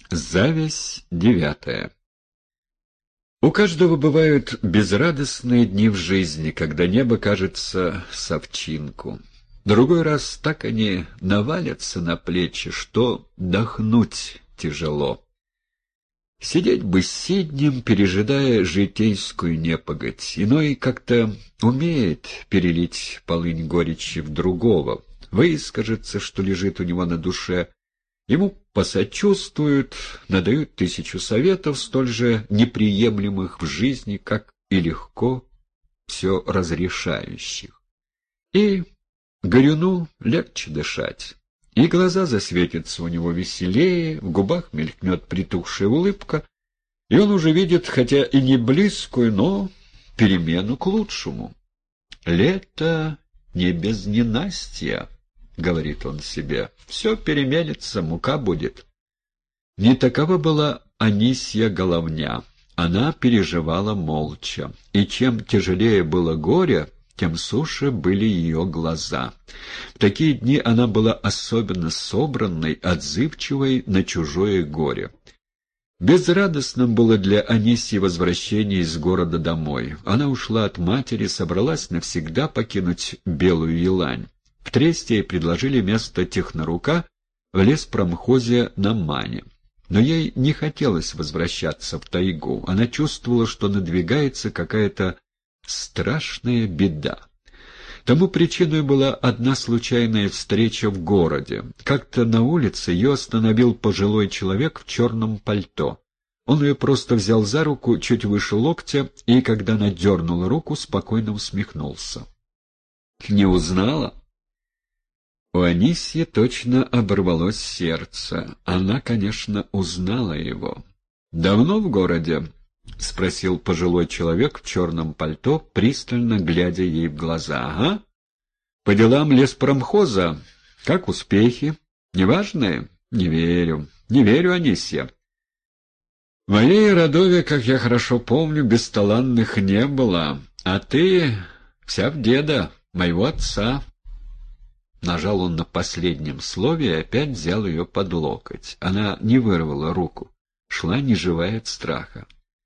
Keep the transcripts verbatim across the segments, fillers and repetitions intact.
Зависть девятая. У каждого бывают безрадостные дни в жизни, когда небо кажется совчинку. Другой раз так они навалятся на плечи, что дохнуть тяжело. Сидеть бы сиднем, пережидая житейскую непогодь. Иной как-то умеет перелить полынь горечи в другого, выскажется, что лежит у него на душе. Ему посочувствуют, надают тысячу советов, столь же неприемлемых в жизни, как и легко все разрешающих. И горюну легче дышать, и глаза засветятся у него веселее, в губах мелькнет притухшая улыбка, и он уже видит, хотя и не близкую, но перемену к лучшему. «Лето не без ненастья», — говорит он себе, — «все переменится, мука будет». Не такова была Анисья Головня. Она переживала молча, и чем тяжелее было горе, тем суше были ее глаза. В такие дни она была особенно собранной, отзывчивой на чужое горе. Безрадостным было для Анисьи возвращение из города домой. Она ушла от матери, собралась навсегда покинуть Белую Елань. В Тресте ей предложили место технорука в леспромхозе на Мане. Но ей не хотелось возвращаться в тайгу. Она чувствовала, что надвигается какая-то страшная беда. Тому причиной была одна случайная встреча в городе. Как-то на улице ее остановил пожилой человек в черном пальто. Он ее просто взял за руку чуть выше локтя, и, когда она дернула руку, спокойно усмехнулся. «Не узнала?» У Анисьи точно оборвалось сердце. Она, конечно, узнала его. «Давно в городе?» — спросил пожилой человек в черном пальто, пристально глядя ей в глаза. «Ага. По делам леспромхоза. Как успехи? Неважные? Не верю. Не верю, Анисья. В моей родове, как я хорошо помню, бесталанных не было. А ты вся в деда, моего отца». Нажал он на последнем слове и опять взял ее под локоть. Она не вырвала руку. Шла неживая от страха.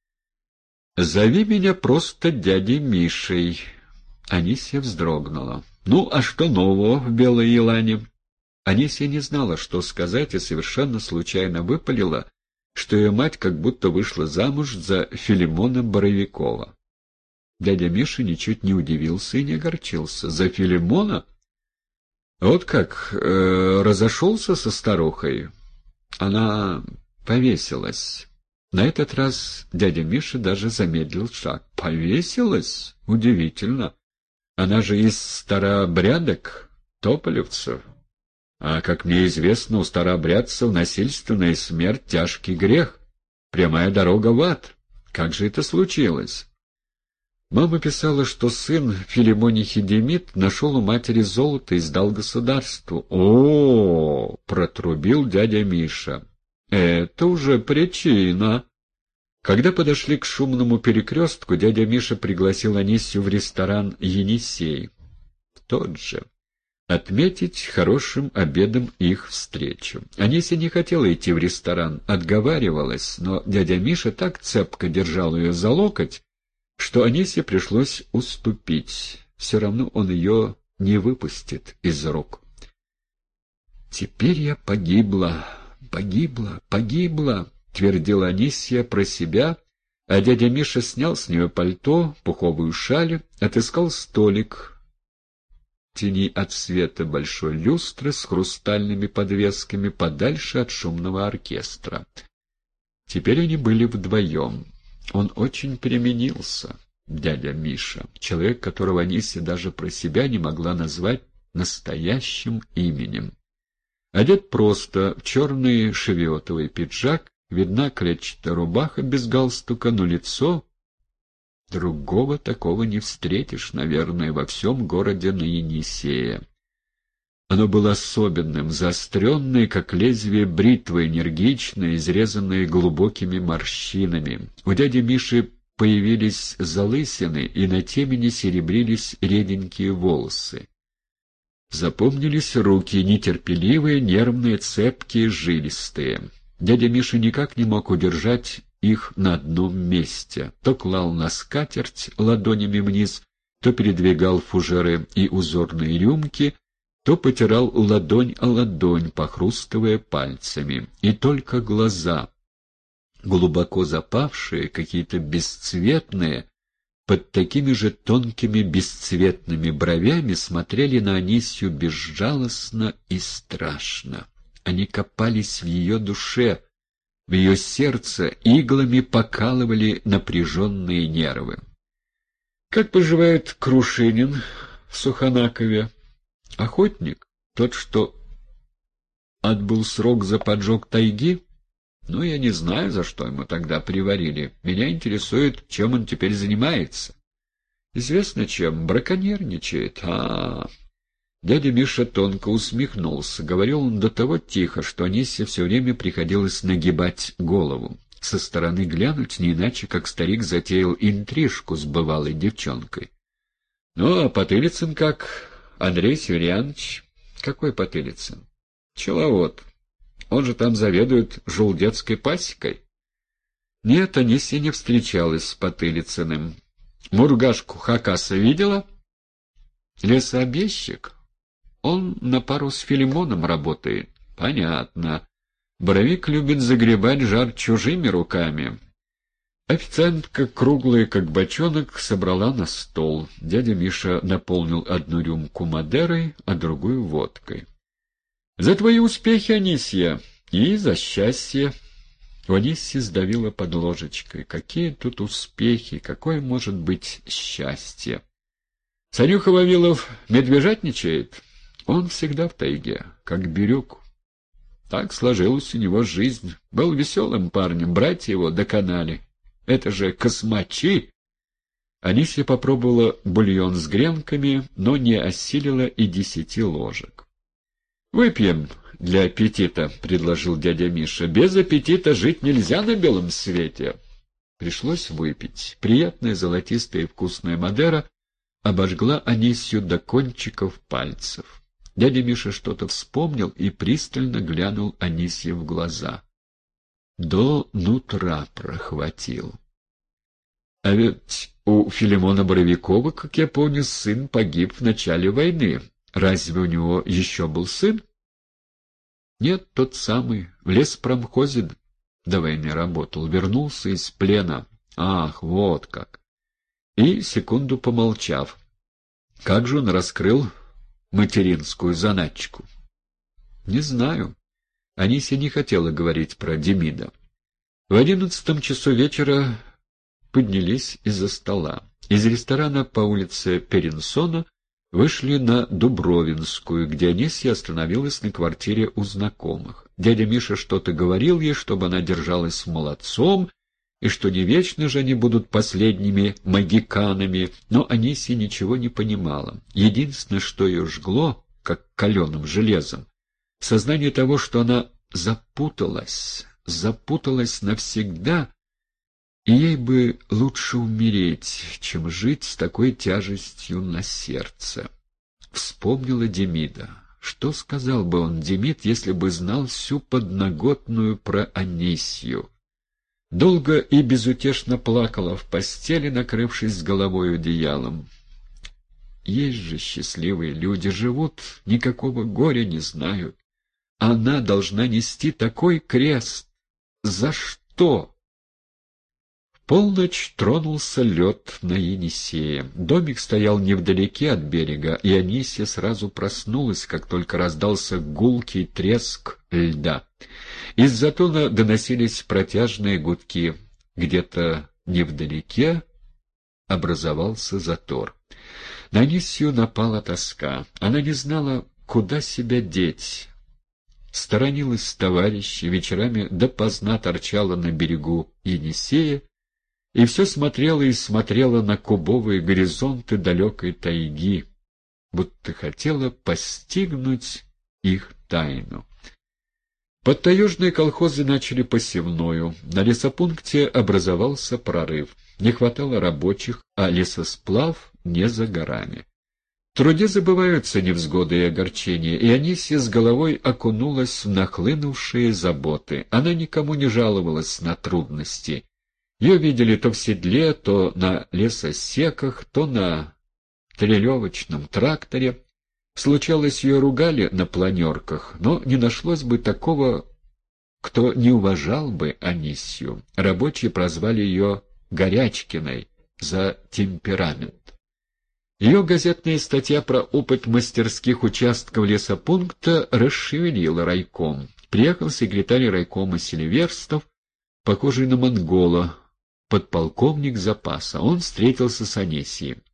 «Зови меня просто дядей Мишей». Анисья вздрогнула. «Ну, а что нового в Белой Елане?» Анисья не знала, что сказать, и совершенно случайно выпалила, что ее мать как будто вышла замуж за Филимона Боровикова. Дядя Миша ничуть не удивился и не огорчился. «За Филимона? Вот как, э, разошелся со старухой? Она повесилась». На этот раз дядя Миша даже замедлил шаг. «Повесилась? Удивительно. Она же из старообрядок, тополевцев. А, как мне известно, у старообрядцев насильственная смерть — тяжкий грех. Прямая дорога в ад. Как же это случилось?» Мама писала, что сын Филимонихи Демид нашел у матери золото и сдал государству. «О-о-о!» — протрубил дядя Миша. «Это уже причина». Когда подошли к шумному перекрестку, дядя Миша пригласил Анисью в ресторан «Енисей». Тот же. Отметить хорошим обедом их встречу. Анисья не хотела идти в ресторан, отговаривалась, но дядя Миша так цепко держал ее за локоть, что Анисье пришлось уступить. Все равно он ее не выпустит из рук. «Теперь я погибла, погибла, погибла», — твердила Анисья про себя, а дядя Миша снял с нее пальто, пуховую шаль, отыскал столик в тени от света большой люстры с хрустальными подвесками подальше от шумного оркестра. Теперь они были вдвоем. Он очень переменился, дядя Миша, человек, которого Анисья даже про себя не могла назвать настоящим именем. Одет просто в черный шевиотовый пиджак, видна клетчатая рубаха без галстука, но лицо... Другого такого не встретишь, наверное, во всем городе на Енисее. Оно было особенным, заостренное, как лезвие бритвы, энергичное, изрезанное глубокими морщинами. У дяди Миши появились залысины, и на темени серебрились реденькие волосы. Запомнились руки, нетерпеливые, нервные, цепкие, жилистые. Дядя Миша никак не мог удержать их на одном месте. То клал на скатерть ладонями вниз, то передвигал фужеры и узорные рюмки, то потирал ладонь о ладонь, похрустывая пальцами. И только глаза, глубоко запавшие, какие-то бесцветные, под такими же тонкими бесцветными бровями, смотрели на Анисью безжалостно и страшно. Они копались в ее душе, в ее сердце, иглами покалывали напряженные нервы. Как поживает Крушинин в Суханакове? Охотник? Тот, что отбыл срок за поджог тайги? Ну, я не знаю, за что ему тогда приварили. Меня интересует, чем он теперь занимается. Известно чем. Браконьерничает. А, -а, -а. Дядя Миша тонко усмехнулся. Говорил он до того тихо, что Анисе все время приходилось нагибать голову. Со стороны глянуть не иначе, как старик затеял интрижку с бывалой девчонкой. — Ну, а Потылицын как? Андрей Северьянович? — Какой Потылицын? — Пчеловод. Он же там заведует желудецкой пасекой. Нет, Анисья не встречалась с Потылицыным. Мургашку Хакаса видела? Лесообещик? Он на пару с Филимоном работает. Понятно. Боровик любит загребать жар чужими руками. Официантка, круглая как бочонок, собрала на стол. Дядя Миша наполнил одну рюмку Мадерой, а другую водкой. «За твои успехи, Анисья, и за счастье!» У Анисьи сдавило под ложечкой. Какие тут успехи, какое может быть счастье? Санюха Вавилов медвежатничает? Он всегда в тайге, как бирюк. Так сложилась у него жизнь. Был веселым парнем, братья его доконали. Это же космачи! Анисья попробовала бульон с гренками, но не осилила и десяти ложек. «Выпьем для аппетита», — предложил дядя Миша. «Без аппетита жить нельзя на белом свете». Пришлось выпить. Приятная золотистая и вкусная Мадера обожгла Анисью до кончиков пальцев. Дядя Миша что-то вспомнил и пристально глянул Анисье в глаза. До нутра прохватил. А ведь у Филимона Боровикова, как я помню, сын погиб в начале войны. Разве у него еще был сын? Нет, тот самый, в леспромхозе до войны работал, вернулся из плена. Ах, вот как. И, секунду помолчав, как же он раскрыл материнскую заначку? Не знаю. Анисья не хотела говорить про Демида. В одиннадцатом часу вечера поднялись из-за стола. Из ресторана по улице Перенсона вышли на Дубровинскую, где Анисья остановилась на квартире у знакомых. Дядя Миша что-то говорил ей, чтобы она держалась молодцом, и что не вечно же они будут последними магиканами, но Анисья ничего не понимала. Единственное, что ее жгло, как каленым железом, сознание того, что она запуталась, запуталась навсегда, и ей бы лучше умереть, чем жить с такой тяжестью на сердце. Вспомнила Демида. Что сказал бы он, Демид, если бы знал всю подноготную про Анисью? Долго и безутешно плакала в постели, накрывшись с головой одеялом. Есть же счастливые люди, живут, никакого горя не знают. Она должна нести такой крест. За что? В полночь тронулся лед на Енисее. Домик стоял невдалеке от берега, и Анисья сразу проснулась, как только раздался гулкий треск льда. Из затона доносились протяжные гудки. Где-то невдалеке образовался затор. На Анисью напала тоска. Она не знала, куда себя деть. Сторонилась товарищей, вечерами допоздна торчала на берегу Енисея, и все смотрела и смотрела на кубовые горизонты далекой тайги, будто хотела постигнуть их тайну. Подтаежные колхозы начали посевную. На лесопункте образовался прорыв. Не хватало рабочих, а лесосплав не за горами. труде забываются невзгоды и огорчения, и Анисья с головой окунулась в нахлынувшие заботы. Она никому не жаловалась на трудности. Ее видели то в седле, то на лесосеках, то на трелевочном тракторе. Случалось, ее ругали на планерках, но не нашлось бы такого, кто не уважал бы Анисью. Рабочие прозвали ее Горячкиной за темперамент. Ее газетная статья про опыт мастерских участков лесопункта расшевелила райком. Приехал секретарь райкома Селиверстов, похожий на монгола, подполковник запаса. Он встретился с Анисией.